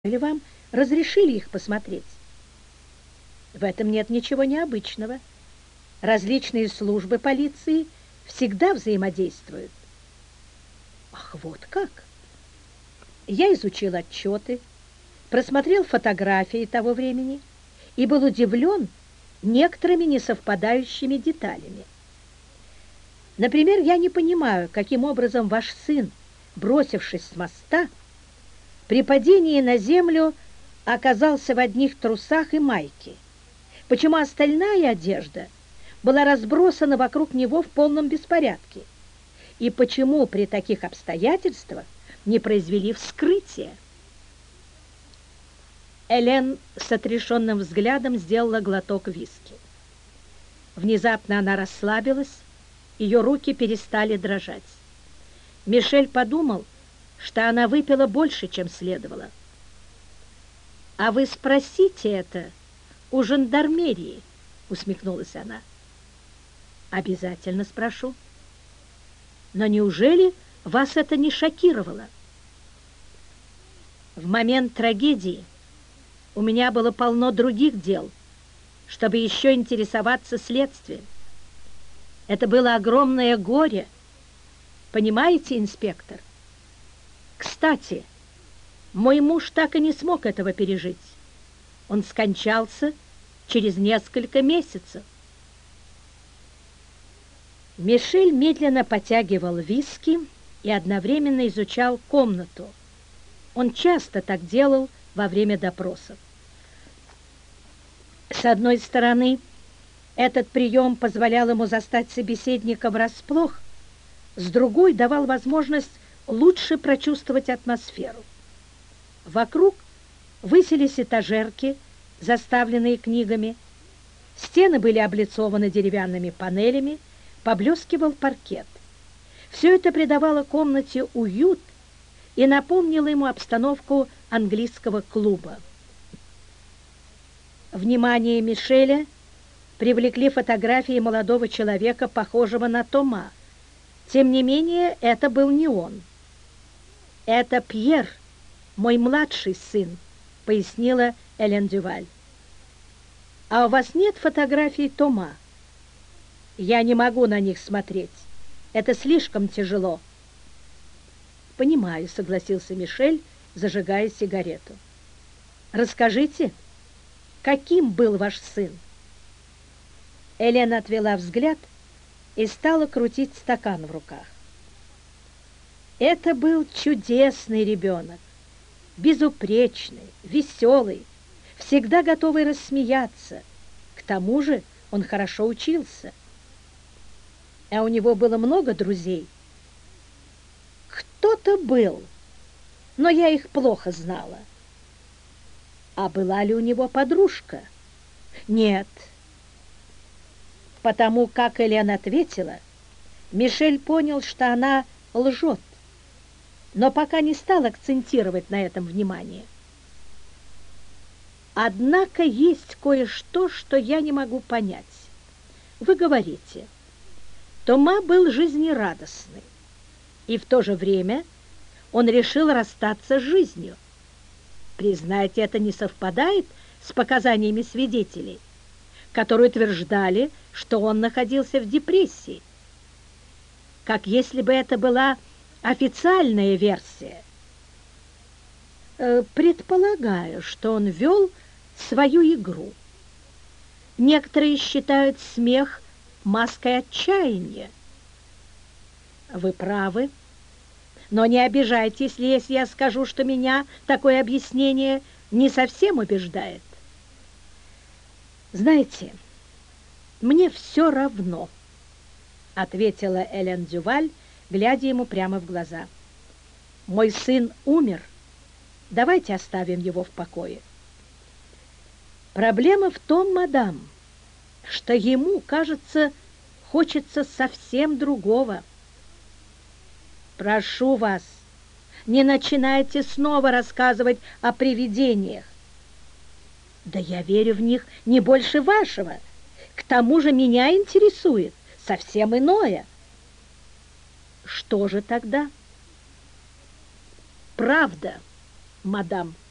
или вам разрешили их посмотреть? В этом нет ничего необычного. Различные службы полиции всегда взаимодействуют. Ах, вот как! Я изучил отчеты, просмотрел фотографии того времени и был удивлен некоторыми несовпадающими деталями. Например, я не понимаю, каким образом ваш сын, бросившись с моста, при падении на землю оказался в одних трусах и майке. Почему остальная одежда была разбросана вокруг него в полном беспорядке? И почему при таких обстоятельствах не произвели вскрытие? Элен с отрешенным взглядом сделала глоток виски. Внезапно она расслабилась, ее руки перестали дрожать. Мишель подумал, что она выпила больше, чем следовало. «А вы спросите это у жандармерии», — усмехнулась она. «Обязательно спрошу. Но неужели вас это не шокировало? В момент трагедии у меня было полно других дел, чтобы еще интересоваться следствием. Это было огромное горе. Понимаете, инспектор? Кстати, мой муж так и не смог этого пережить. Он скончался через несколько месяцев». Мишель медленно потягивал виски и одновременно изучал комнату. Он часто так делал во время допросов. С одной стороны, этот прием позволял ему застать собеседника врасплох, с другой давал возможность лучше прочувствовать атмосферу. Вокруг высились этажерки, заставленные книгами, стены были облицованы деревянными панелями, поблескивал паркет. Все это придавало комнате уют и напомнило ему обстановку английского клуба. Внимание Мишеля привлекли фотографии молодого человека, похожего на Тома. Тем не менее, это был не он. «Это Пьер, мой младший сын», — пояснила Элен Дюваль. «А у вас нет фотографий Тома?» «Я не могу на них смотреть. Это слишком тяжело». «Понимаю», — согласился Мишель, зажигая сигарету. «Расскажите, каким был ваш сын?» Элен отвела взгляд и стала крутить стакан в руках. «Это был чудесный ребенок, безупречный, веселый, всегда готовый рассмеяться. К тому же он хорошо учился. А у него было много друзей?» «Кто-то был, но я их плохо знала». «А была ли у него подружка?» «Нет». Потому как Элен ответила, Мишель понял, что она лжет, но пока не стал акцентировать на этом внимание. «Однако есть кое-что, что я не могу понять. Вы говорите, Тома был жизнерадостный, и в то же время он решил расстаться с жизнью. Признайте, это не совпадает с показаниями свидетелей, которые утверждали, что он находился в депрессии. Как если бы это была официальная версия. Предполагаю, что он вел свою игру. Некоторые считают смех маской отчаяния. Вы правы, но не обижайтесь, если я скажу, что меня такое объяснение не совсем убеждает. «Знаете, мне все равно», — ответила Элен Дюваль, глядя ему прямо в глаза. «Мой сын умер. Давайте оставим его в покое». «Проблема в том, мадам, что ему, кажется, хочется совсем другого». «Прошу вас, не начинайте снова рассказывать о привидениях». «Да я верю в них не больше вашего. К тому же меня интересует совсем иное». «Что же тогда?» «Правда, мадам».